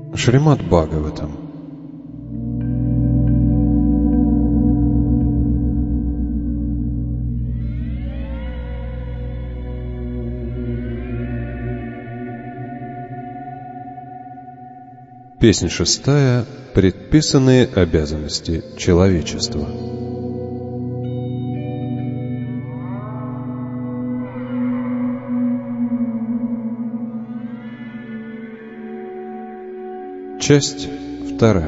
Шримад Бхагаватам. Песнь 6. Предписанные обязанности человечества. Часть 2.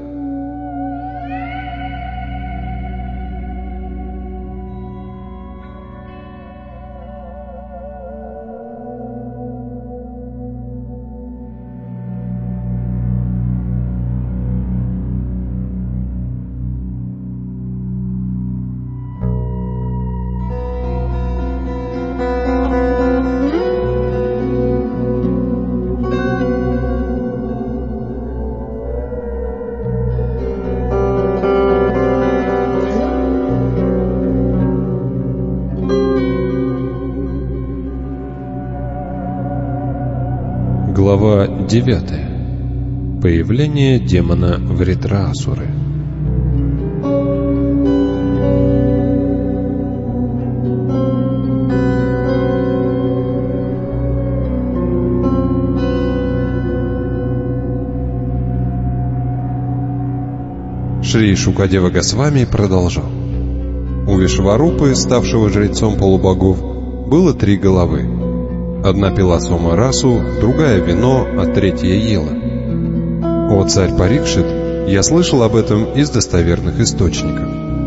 Глава 9. Появление демона Вритраасуры. Шри Шукадева Госвами продолжал. У Вишварупы, ставшего жрецом полубогов, было 3 головы. Одна пила сома расу, другая вино, а третья ела. О царь Парикшит, я слышал об этом из достоверных источников.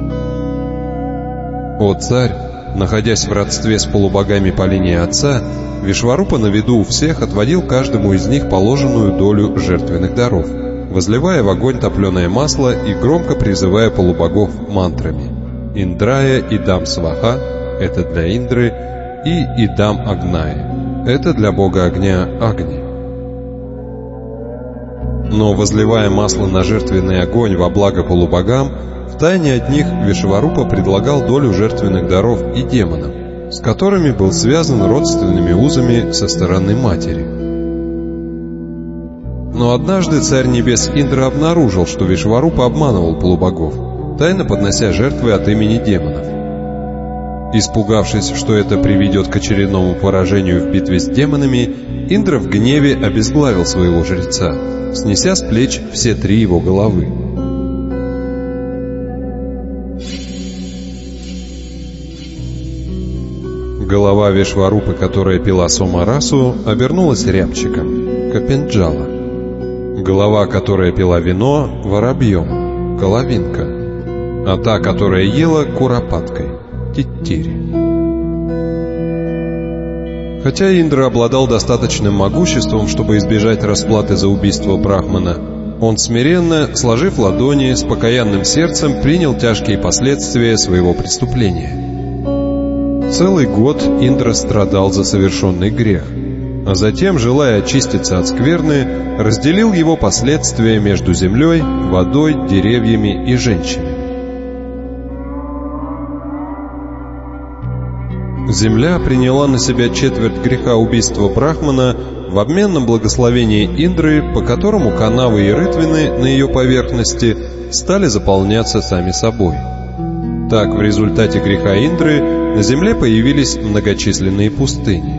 О царь, находясь в родстве с полубогами по линии отца, Вишварупа на виду у всех отводил каждому из них положенную долю жертвенных даров, возливая в огонь топленое масло и громко призывая полубогов мантрами. Индрая Идам Сваха — это для Индры, и Идам Агная — это для бога огня Агни. Но, возливая масло на жертвенный огонь во благо полубогам, втайне от них Вишварупа предлагал долю жертвенных даров и демонам, с которыми был связан родственными узами со стороны матери. Но однажды царь небес Индра обнаружил, что Вишварупа обманывал полубогов, тайно поднося жертвы от имени демонов. Испугавшись, что это приведет к очередному поражению в битве с демонами, Индра в гневе обезглавил своего жреца, снеся с плеч все 3 его головы. Голова Вишварупы, которая пила сома расу, обернулась рябчиком, капенджала. Голова, которая пила вино, воробьем, коловинка, а та, которая ела, куропаткой, титтири. Хотя Индра обладал достаточным могуществом, чтобы избежать расплаты за убийство Брахмана, он смиренно, сложив ладони, с покаянным сердцем принял тяжкие последствия своего преступления. Целый год Индра страдал за совершенный грех, а затем, желая очиститься от скверны, разделил его последствия между землей, водой, деревьями и женщинами. Земля приняла на себя четверть греха убийства Брахмана в обмен на благословение Индры, по которому канавы и рытвины на ее поверхности стали заполняться сами собой. Так, в результате греха Индры на земле появились многочисленные пустыни.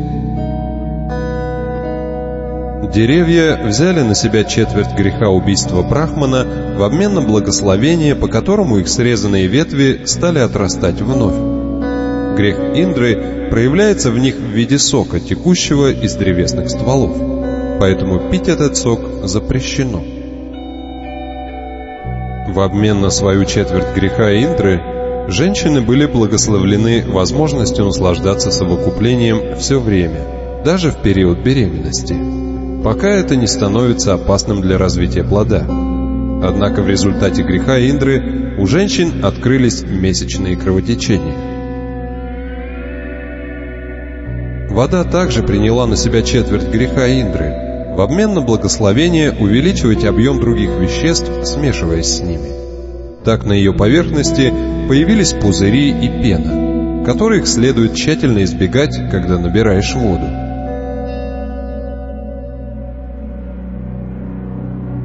Деревья взяли на себя четверть греха убийства Брахмана в обмен на благословение, по которому их срезанные ветви стали отрастать вновь. Грех Индры проявляется в них в виде сока, текущего из древесных стволов, поэтому пить этот сок запрещено. В обмен на свою четверть греха Индры женщины были благословлены возможностью наслаждаться совокуплением все время, даже в период беременности, пока это не становится опасным для развития плода. Однако в результате греха Индры у женщин открылись месячные кровотечения. Вода также приняла на себя четверть греха Индры, в обмен на благословение увеличивать объем других веществ, смешиваясь с ними. Так на ее поверхности появились пузыри и пена, которых следует тщательно избегать, когда набираешь воду.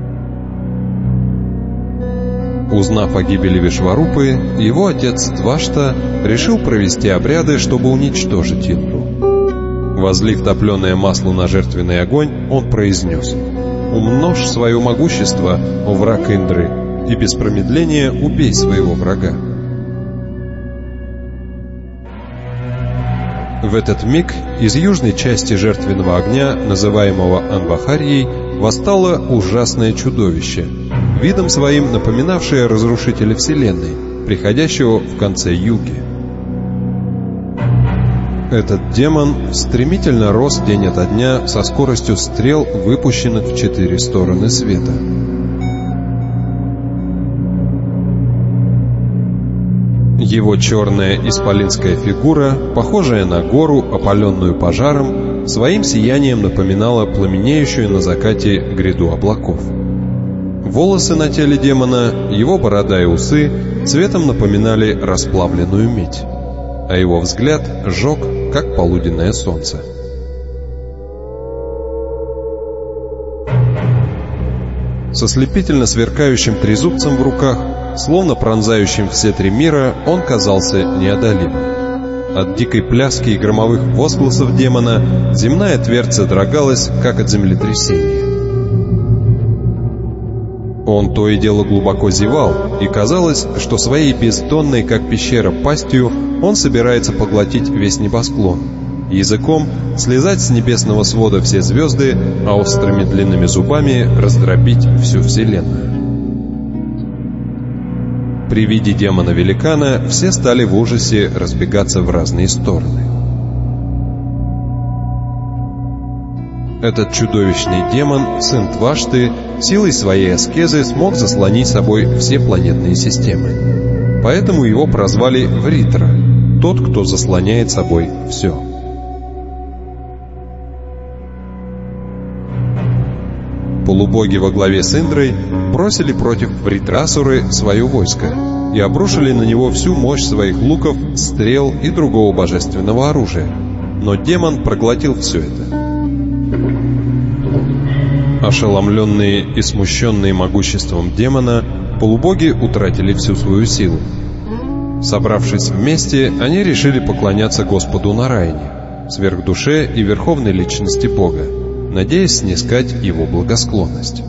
Узнав о гибели Вишварупы, его отец Двашта решил провести обряды, чтобы уничтожить Индру. Возлив топленое масло на жертвенный огонь, он произнес: «Умножь свое могущество, о враг Индры, и без промедления убей своего врага». В этот миг из южной части жертвенного огня, называемого Анбахарьей, восстало ужасное чудовище, видом своим напоминавшее разрушителя Вселенной, приходящего в конце юги. Этот демон стремительно рос день ото дня со скоростью стрел, выпущенных в 4 стороны света. Его черная исполинская фигура, похожая на гору, опаленную пожаром, своим сиянием напоминала пламенеющую на закате гряду облаков. Волосы на теле демона, его борода и усы цветом напоминали расплавленную медь, а его взгляд жег, как полуденное солнце. Со слепительно сверкающим трезубцем в руках, словно пронзающим все 3 мира, он казался неодолимым. От дикой пляски и громовых возгласов демона земная твердь содрогалась, как от землетрясения. Он то и дело глубоко зевал, и казалось, что своей бездонной, как пещера, пастью он собирается поглотить весь небосклон, языком слезать с небесного свода все звезды, а острыми длинными зубами раздробить всю вселенную. При виде демона-великана все стали в ужасе разбегаться в разные стороны. Этот чудовищный демон, сын Двашты, силой своей аскезы смог заслонить собой все планетные системы. Поэтому его прозвали Вритра, тот, кто заслоняет собой все. Полубоги во главе с Индрой бросили против Вритрасуры свое войско и обрушили на него всю мощь своих луков, стрел и другого божественного оружия. Но демон проглотил все это. Ошеломленные и смущенные могуществом демона, полубоги утратили всю свою силу. Собравшись вместе, они решили поклоняться Господу Нараяне, сверхдуше и верховной личности Бога, надеясь снискать его благосклонность.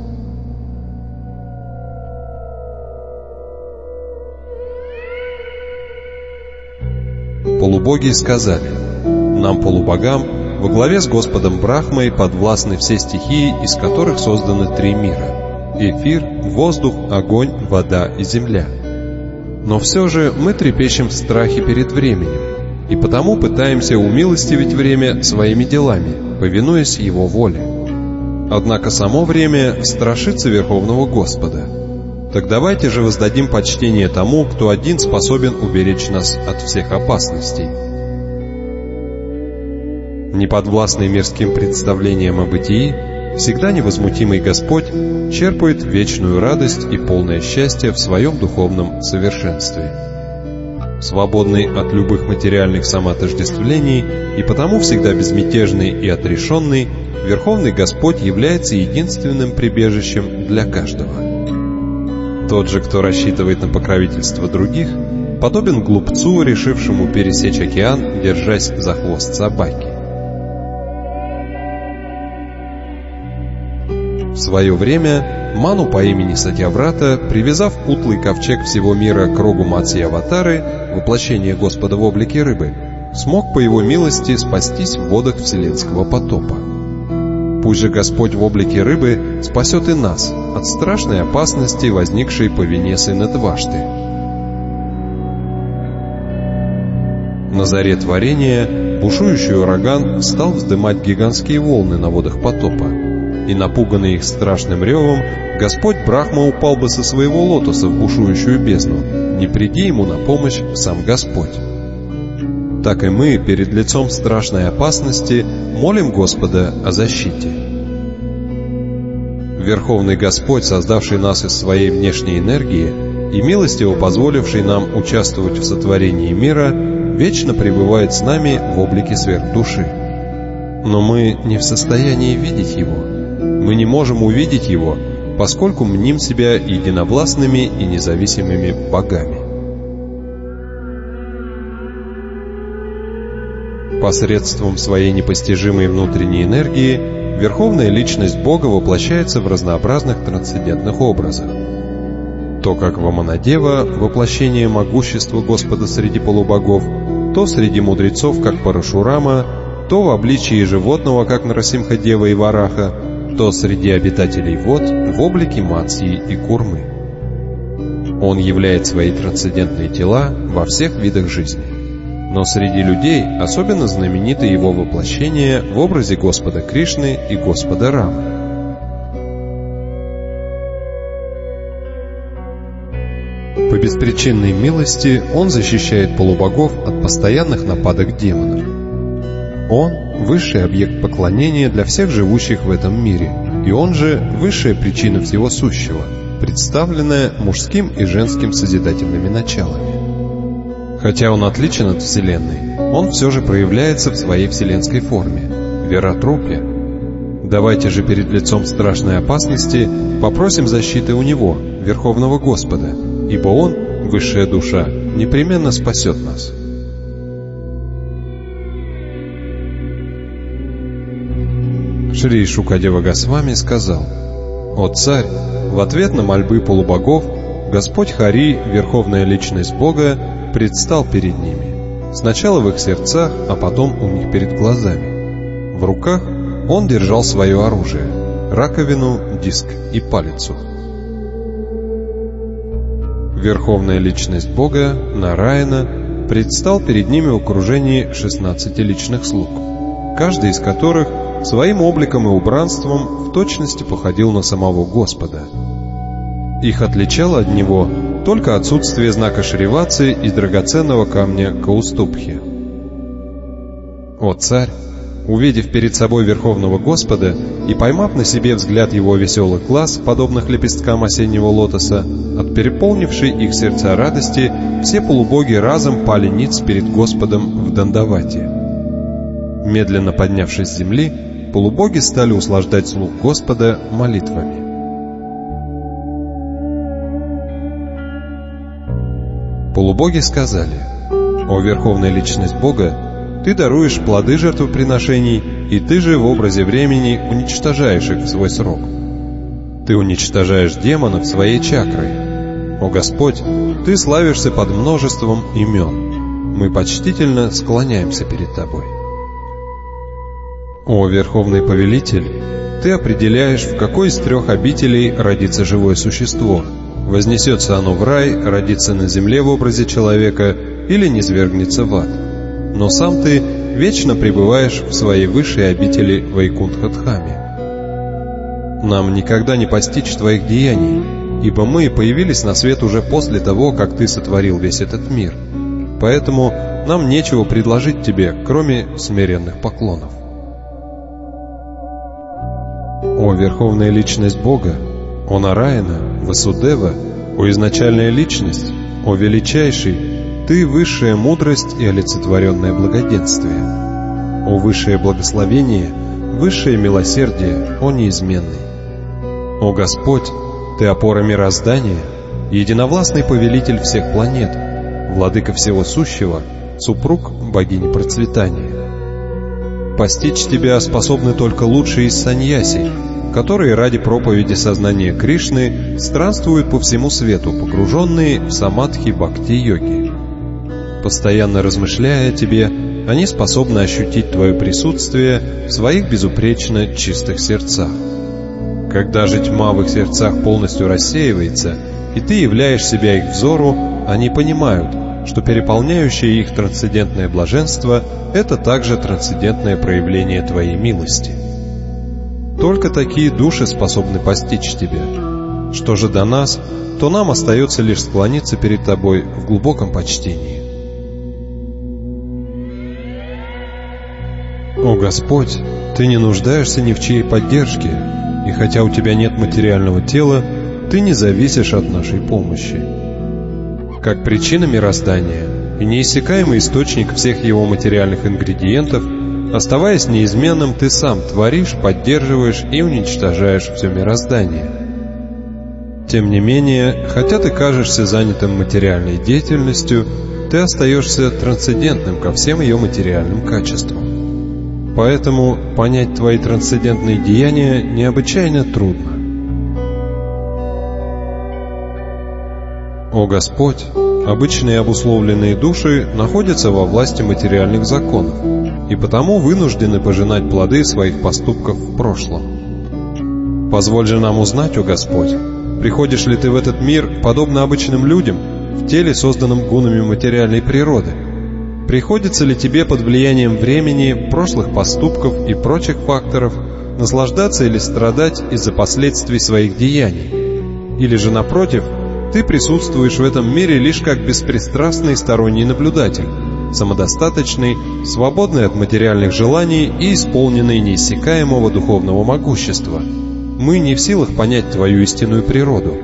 Полубоги сказали: «Нам, полубогам, во главе с Господом Брахмой подвластны все стихии, из которых созданы 3 мира — эфир, воздух, огонь, вода и земля. Но все же мы трепещем в страхе перед временем, и потому пытаемся умилостивить время своими делами, повинуясь его воле. Однако само время страшится Верховного Господа. Так давайте же воздадим почтение тому, кто один способен уберечь нас от всех опасностей». Неподвластный мирским представлениям о бытии, всегда невозмутимый Господь черпает вечную радость и полное счастье в своем духовном совершенстве. Свободный от любых материальных самоотождествлений и потому всегда безмятежный и отрешенный, Верховный Господь является единственным прибежищем для каждого. Тот же, кто рассчитывает на покровительство других, подобен глупцу, решившему пересечь океан, держась за хвост собаки. В свое время Ману по имени Сатьяврата, привязав утлый ковчег всего мира к рогу Матсья-аватары, воплощение Господа в облике рыбы, смог по его милости спастись в водах вселенского потопа. Пусть же Господь в облике рыбы спасет и нас от страшной опасности, возникшей по вине сына Двашты. На заре творения бушующий ураган стал вздымать гигантские волны на водах потопа, и, напуганный их страшным ревом, Господь Брахма упал бы со своего лотоса в бушующую бездну, не приди ему на помощь сам Господь. Так и мы перед лицом страшной опасности молим Господа о защите. Верховный Господь, создавший нас из своей внешней энергии и милостиво позволивший нам участвовать в сотворении мира, вечно пребывает с нами в облике сверхдуши. Но мы не в состоянии видеть Его. Мы не можем увидеть Его, поскольку мним себя единовластными и независимыми богами. Посредством своей непостижимой внутренней энергии Верховная Личность Бога воплощается в разнообразных трансцендентных образах. То как Ваманадева — воплощение могущества Господа среди полубогов, то среди мудрецов, как Парашурама, то в обличии животного, как Нарасимха-дева и Вараха, то среди обитателей вод в облике Матсьи и Курмы. Он являет свои трансцендентные тела во всех видах жизни. Но среди людей особенно знамениты его воплощения в образе Господа Кришны и Господа Рамы. По беспричинной милости он защищает полубогов от постоянных нападок демонов. Он – высший объект поклонения для всех живущих в этом мире, и он же – высшая причина всего сущего, представленная мужским и женским созидательными началами. Хотя он отличен от Вселенной, он все же проявляется в своей вселенской форме – Вератрупе. Давайте же перед лицом страшной опасности попросим защиты у Него, Верховного Господа, ибо Он, высшая душа, непременно спасет нас. Шри Шукадева Госвами сказал: «О царь, в ответ на мольбы полубогов Господь Хари, Верховная Личность Бога, предстал перед ними, сначала в их сердцах, а потом у них перед глазами. В руках он держал свое оружие — раковину, диск и палицу. Верховная Личность Бога, Нараяна, предстал перед ними в окружении 16 личных слуг, каждый из которых своим обликом и убранством в точности походил на самого Господа. Их отличало от него только отсутствие знака Шриватсы и драгоценного камня Каустубхи. О царь, увидев перед собой Верховного Господа и поймав на себе взгляд его веселых глаз, подобных лепесткам осеннего лотоса, от переполнившей их сердца радости, все полубоги разом пали ниц перед Господом в Дандавате. Медленно поднявшись с земли, полубоги стали услаждать слуг Господа молитвами. Полубоги сказали: «О Верховная Личность Бога, Ты даруешь плоды жертвоприношений, и Ты же в образе времени уничтожаешь их в свой срок. Ты уничтожаешь демонов своей чакрой. О Господь, Ты славишься под множеством имен. Мы почтительно склоняемся перед Тобой. О Верховный Повелитель, Ты определяешь, в какой из 3 обителей родится живое существо. Вознесется оно в рай, родится на земле в образе человека или низвергнется в ад. Но сам Ты вечно пребываешь в своей высшей обители Вайкунтха-дхаме. Нам никогда не постичь Твоих деяний, ибо мы появились на свет уже после того, как Ты сотворил весь этот мир. Поэтому нам нечего предложить Тебе, кроме смиренных поклонов. О Верховная Личность Бога, о Нараяна, Васудева, о изначальная Личность, о Величайший, Ты высшая мудрость и олицетворенное благоденствие. О высшее благословение, высшее милосердие, о неизменный. О Господь, Ты опора мироздания, единовластный повелитель всех планет, владыка всего сущего, супруг богини процветания. Постичь Тебя способны только лучшие из саньяси, которые ради проповеди сознания Кришны странствуют по всему свету, погруженные в самадхи бхакти-йоги. Постоянно размышляя о Тебе, они способны ощутить Твое присутствие в своих безупречно чистых сердцах. Когда же тьма в их сердцах полностью рассеивается, и Ты являешь себя их взору, они понимают, что переполняющее их трансцендентное блаженство — это также трансцендентное проявление Твоей милости. Только такие души способны постичь Тебя. Что же до нас, то нам остается лишь склониться перед Тобой в глубоком почтении. О Господь, Ты не нуждаешься ни в чьей поддержке, и хотя у Тебя нет материального тела, Ты не зависишь от нашей помощи. Как причина мироздания и неиссякаемый источник всех его материальных ингредиентов, оставаясь неизменным, Ты сам творишь, поддерживаешь и уничтожаешь все мироздание. Тем не менее, хотя ты кажешься занятым материальной деятельностью, ты остаешься трансцендентным ко всем ее материальным качествам. Поэтому понять твои трансцендентные деяния необычайно трудно. О Господь, обычные обусловленные души находятся во власти материальных законов и потому вынуждены пожинать плоды своих поступков в прошлом. Позволь же нам узнать, о Господь, приходишь ли ты в этот мир, подобно обычным людям, в теле, созданном гунами материальной природы? Приходится ли тебе под влиянием времени, прошлых поступков и прочих факторов наслаждаться или страдать из-за последствий своих деяний? Или же, напротив, ты присутствуешь в этом мире лишь как беспристрастный сторонний наблюдатель, самодостаточный, свободный от материальных желаний и исполненный неиссякаемого духовного могущества? Мы не в силах понять твою истинную природу.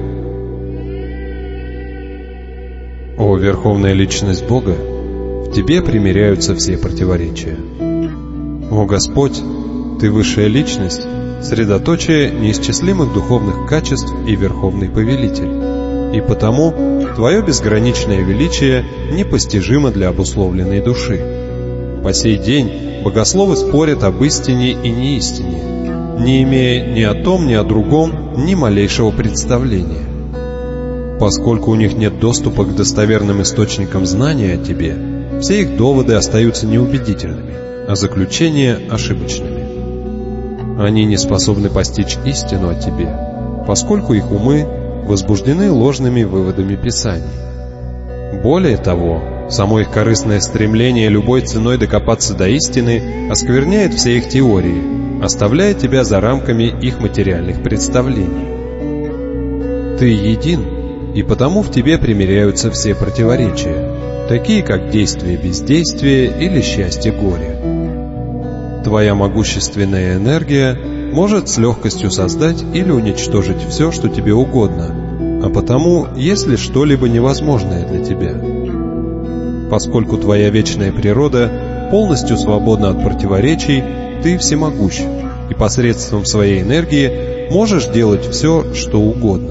О Верховная Личность Бога, в тебе примиряются все противоречия. О Господь, ты Высшая Личность, средоточие неисчислимых духовных качеств и Верховный Повелитель, и потому твое безграничное величие непостижимо для обусловленной души. По сей день богословы спорят об истине и неистине, не имея ни о том, ни о другом ни малейшего представления. Поскольку у них нет доступа к достоверным источникам знания о тебе, все их доводы остаются неубедительными, а заключения ошибочными. Они не способны постичь истину о тебе, поскольку их умы возбуждены ложными выводами Писаний. Более того, само их корыстное стремление любой ценой докопаться до истины оскверняет все их теории, оставляя тебя за рамками их материальных представлений. Ты един, и потому в тебе примиряются все противоречия, такие как действие-бездействие или счастье-горе. Твоя могущественная энергия может с легкостью создать или уничтожить все, что тебе угодно, а потому есть ли что-либо невозможное для тебя? Поскольку твоя вечная природа полностью свободна от противоречий, ты всемогущ, и посредством своей энергии можешь делать все, что угодно.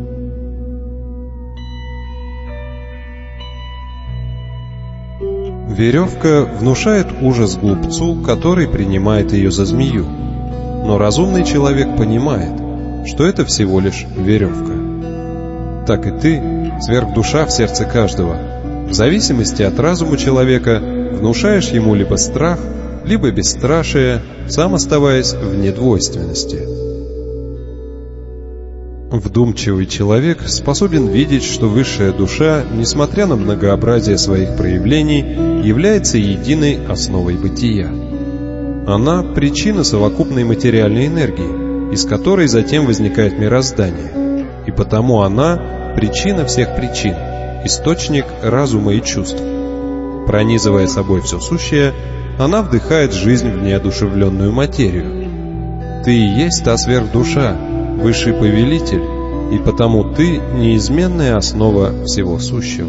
Веревка внушает ужас глупцу, который принимает ее за змею. Но разумный человек понимает, что это всего лишь веревка. Так и ты, сверхдуша в сердце каждого, в зависимости от разума человека, внушаешь ему либо страх, либо бесстрашие, сам оставаясь в недвойственности. Вдумчивый человек способен видеть, что высшая душа, несмотря на многообразие своих проявлений, является единой основой бытия. Она – причина совокупной материальной энергии, из которой затем возникает мироздание, и потому она – причина всех причин, источник разума и чувств. Пронизывая собой все сущее, она вдыхает жизнь в неодушевленную материю. Ты и есть та сверхдуша, Высший Повелитель, и потому ты – неизменная основа всего сущего.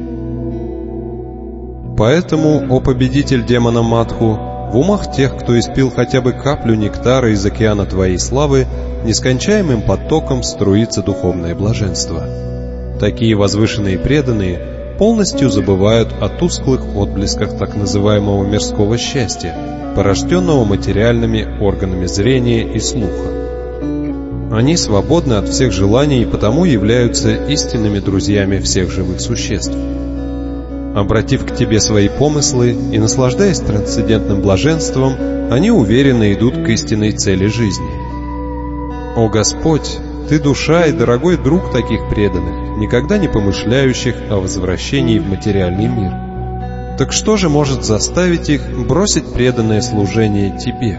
Поэтому, о победитель демона Мадху, в умах тех, кто испил хотя бы каплю нектара из океана твоей славы, нескончаемым потоком струится духовное блаженство. Такие возвышенные преданные полностью забывают о тусклых отблесках так называемого мирского счастья, порожденного материальными органами зрения и слуха. Они свободны от всех желаний и потому являются истинными друзьями всех живых существ. Обратив к тебе свои помыслы и наслаждаясь трансцендентным блаженством, они уверенно идут к истинной цели жизни. О Господь, Ты душа и дорогой друг таких преданных, никогда не помышляющих о возвращении в материальный мир. Так что же может заставить их бросить преданное служение Тебе?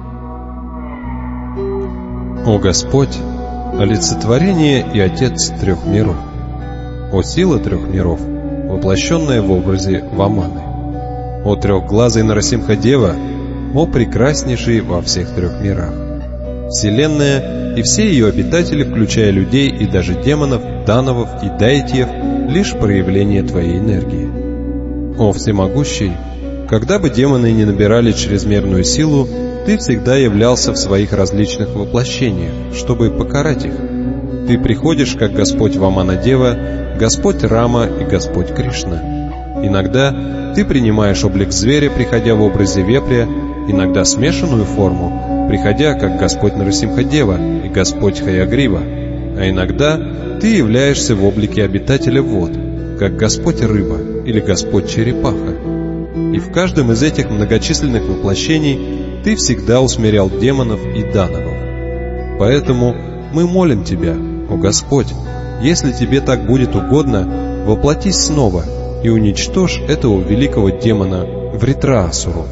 О Господь, олицетворение и Отец трех миров. О сила трех миров, воплощенная в образе Ваманы. О трехглазый Нарасимха-дева, о прекраснейший во всех трех мирах. Вселенная и все ее обитатели, включая людей и даже демонов, дановов и дайтьев, лишь проявление Твоей энергии. О всемогущий, когда бы демоны не набирали чрезмерную силу, Ты всегда являлся в своих различных воплощениях, чтобы покарать их. Ты приходишь как Господь Ваманадева, Господь Рама и Господь Кришна. Иногда ты принимаешь облик зверя, приходя в образе вепря, иногда смешанную форму, приходя как Господь Нарасимха-дева и Господь Хаягрива, а иногда ты являешься в облике обитателя вод, как Господь Рыба или Господь Черепаха. И в каждом из этих многочисленных воплощений ты всегда усмирял демонов и дановов. Поэтому мы молим Тебя, о Господь, если Тебе так будет угодно, воплотись снова и уничтожь этого великого демона Вритраасуру.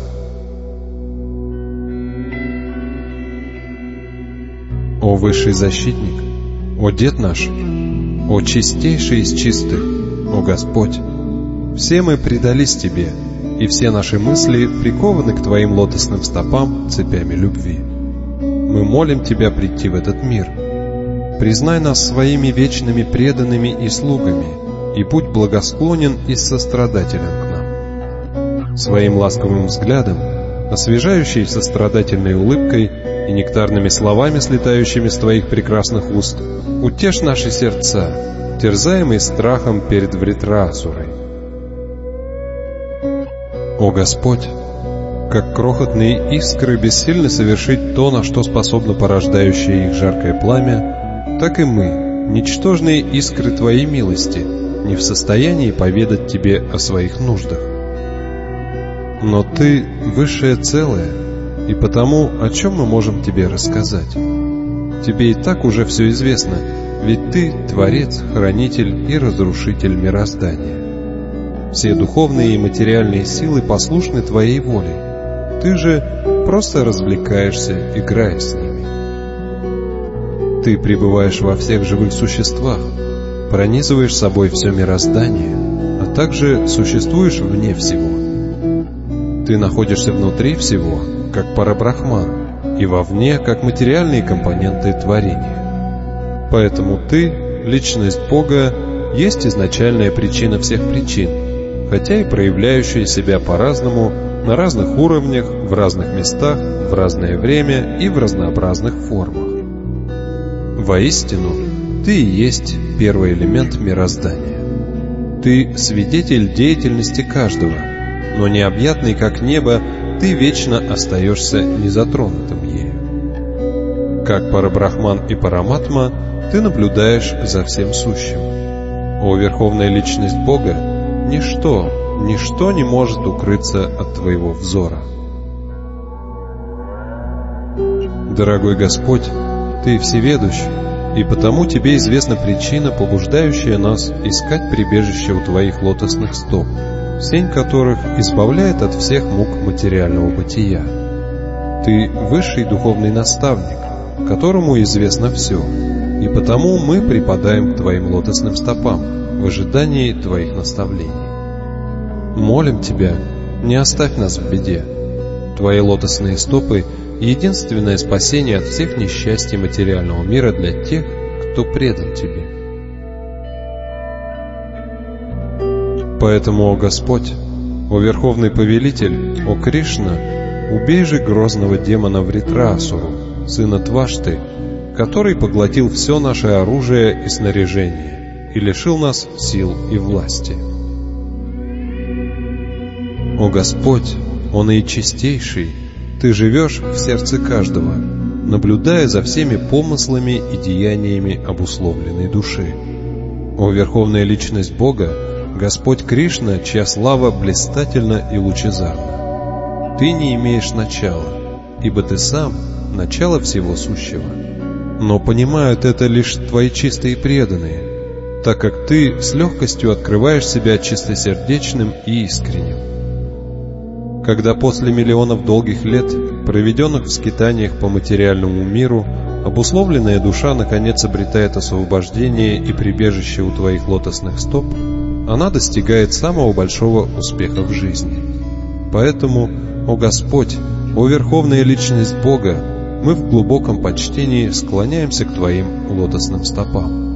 О Высший Защитник, о Дед наш, о Чистейший из чистых, о Господь, все мы предались Тебе, и все наши мысли прикованы к Твоим лотосным стопам цепями любви. Мы молим Тебя прийти в этот мир. Признай нас своими вечными преданными и слугами, и будь благосклонен и сострадателен к нам. Своим ласковым взглядом, освежающей сострадательной улыбкой и нектарными словами, слетающими с Твоих прекрасных уст, утешь наши сердца, терзаемые страхом перед Вритраасурой. О Господь, как крохотные искры бессильны совершить то, на что способно порождающее их жаркое пламя, так и мы, ничтожные искры Твоей милости, не в состоянии поведать Тебе о своих нуждах. Но Ты — высшее целое, и потому о чем мы можем Тебе рассказать? Тебе и так уже все известно, ведь Ты — Творец, Хранитель и Разрушитель мироздания. Все духовные и материальные силы послушны Твоей воле. Ты же просто развлекаешься, играя с ними. Ты пребываешь во всех живых существах, пронизываешь собой все мироздание, а также существуешь вне всего. Ты находишься внутри всего, как Парабрахман, и вовне, как материальные компоненты творения. Поэтому Ты, Личность Бога, есть изначальная причина всех причин, хотя и проявляющая себя по-разному, на разных уровнях, в разных местах, в разное время и в разнообразных формах. Воистину, Ты и есть первый элемент мироздания. Ты свидетель деятельности каждого, но необъятный как небо, Ты вечно остаешься незатронутым ею. Как Парабрахман и Параматма, Ты наблюдаешь за всем сущим. О Верховная Личность Бога, ничто не может укрыться от Твоего взора. Дорогой Господь, Ты всеведущ, и потому Тебе известна причина, побуждающая нас искать прибежище у Твоих лотосных стоп, сень которых избавляет от всех мук материального бытия. Ты высший духовный наставник, которому известно все, и потому мы припадаем к Твоим лотосным стопам в ожидании Твоих наставлений. Молим Тебя, не оставь нас в беде. Твои лотосные стопы — единственное спасение от всех несчастий материального мира для тех, кто предан Тебе. Поэтому, о Господь, о Верховный Повелитель, о Кришна, убей же грозного демона Вритраасуру, сына Твашты, который поглотил все наше оружие и снаряжение и лишил нас сил и власти. О Господь, о Наичистейший, Ты живешь в сердце каждого, наблюдая за всеми помыслами и деяниями обусловленной души. О Верховная Личность Бога, Господь Кришна, чья слава блистательна и лучезарна. Ты не имеешь начала, ибо Ты сам — начало всего сущего. Но понимают это лишь Твои чистые преданные, так как Ты с легкостью открываешь себя чистосердечным и искренним. Когда после миллионов долгих лет, проведенных в скитаниях по материальному миру, обусловленная душа наконец обретает освобождение и прибежище у Твоих лотосных стоп, она достигает самого большого успеха в жизни. Поэтому, о Господь, о Верховная Личность Бога, мы в глубоком почтении склоняемся к Твоим лотосным стопам.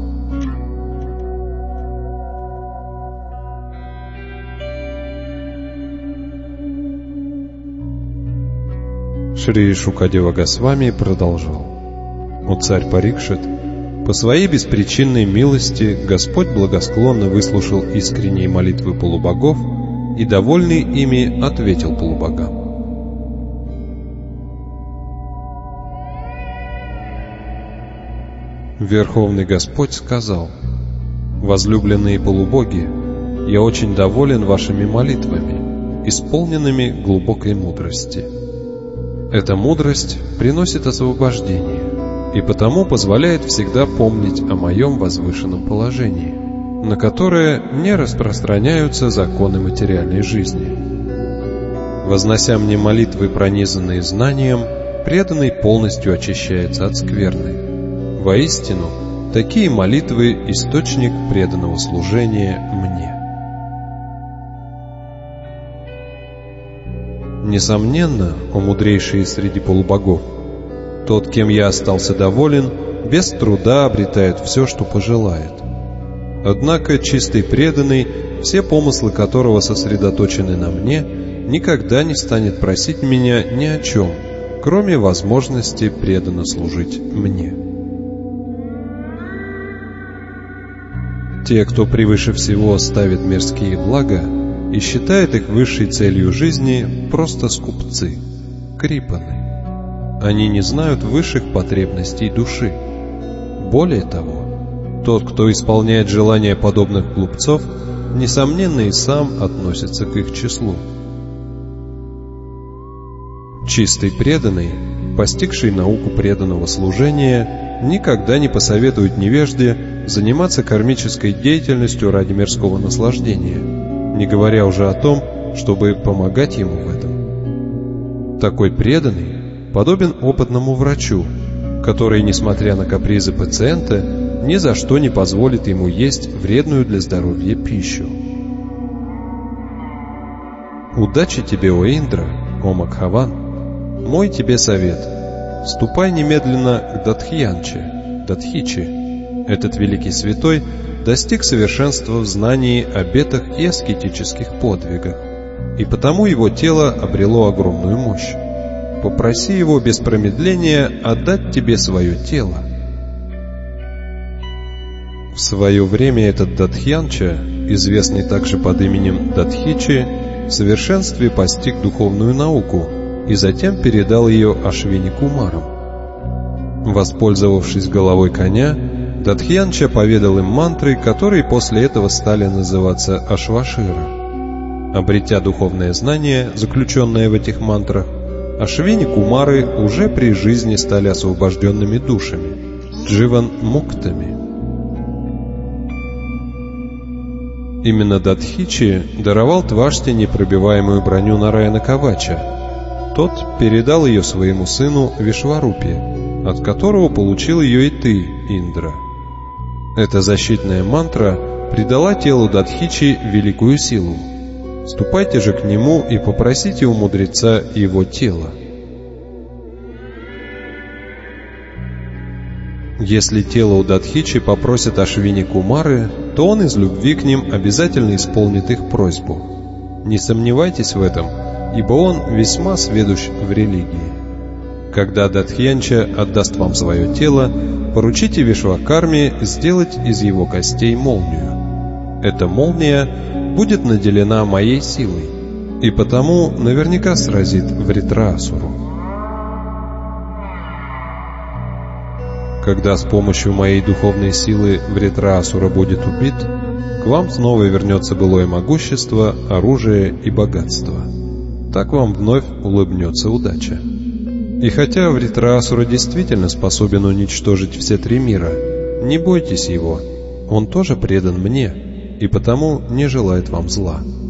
Шри Шукадева Госвами продолжал: «О царь Парикшит, По своей беспричинной милости Господь благосклонно выслушал искренние молитвы полубогов и, довольный ими, ответил полубогам. Верховный Господь сказал: «Возлюбленные полубоги, я очень доволен вашими молитвами, исполненными глубокой мудрости. Эта мудрость приносит освобождение и потому позволяет всегда помнить о моем возвышенном положении, на которое не распространяются законы материальной жизни. Вознося мне молитвы, пронизанные знанием, преданный полностью очищается от скверны. Воистину, такие молитвы – источник преданного служения мне». Несомненно, о мудрейшие среди полубогов, тот, кем я остался доволен, без труда обретает все, что пожелает. Однако чистый преданный, все помыслы которого сосредоточены на мне, никогда не станет просить меня ни о чем, кроме возможности преданно служить мне. Те, кто превыше всего ставит мирские блага и считает их высшей целью жизни, просто скупцы, крипаны. Они не знают высших потребностей души. Более того, тот, кто исполняет желания подобных глупцов, несомненно и сам относится к их числу. Чистый преданный, постигший науку преданного служения, никогда не посоветует невежде заниматься кармической деятельностью ради мирского наслаждения, не говоря уже о том, чтобы помогать ему в этом. Такой преданный подобен опытному врачу, который, несмотря на капризы пациента, ни за что не позволит ему есть вредную для здоровья пищу. Удачи тебе, о Индра, о Макхаван! Мой тебе совет: ступай немедленно к Датхичи. Этот великий святой достиг совершенства в знании, обетах и аскетических подвигах, и потому его тело обрело огромную мощь. Попроси его без промедления отдать тебе свое тело. В свое время этот Датхьянча, известный также под именем Датхичи, в совершенстве постиг духовную науку и затем передал ее Ашвини Кумарам. Воспользовавшись головой коня, Датхьянча поведал им мантры, которые после этого стали называться Ашвашира. Обретя духовное знание, заключенное в этих мантрах, Ашвини Кумары уже при жизни стали освобожденными душами, дживан-муктами. Именно Датхичи даровал Тваште непробиваемую броню Нараяна Кавача. Тот передал ее своему сыну Вишварупе, от которого получил ее и ты, Индра. Эта защитная мантра придала телу Датхичи великую силу. Ступайте же к нему и попросите у мудреца его тело. Если тело у Датхичи попросят Ашвини Кумары, то он из любви к ним обязательно исполнит их просьбу. Не сомневайтесь в этом, ибо он весьма сведущ в религии. Когда Датхьянча отдаст вам свое тело, поручите Вишвакарме сделать из его костей молнию. Эта молния будет наделена моей силой, и потому наверняка сразит Вритраасуру. Когда с помощью моей духовной силы Вритраасура будет убит, к вам снова вернется былое могущество, оружие и богатство. Так вам вновь улыбнется удача. И хотя Вритраасура действительно способен уничтожить все три мира, не бойтесь его, он тоже предан мне и потому не желает вам зла.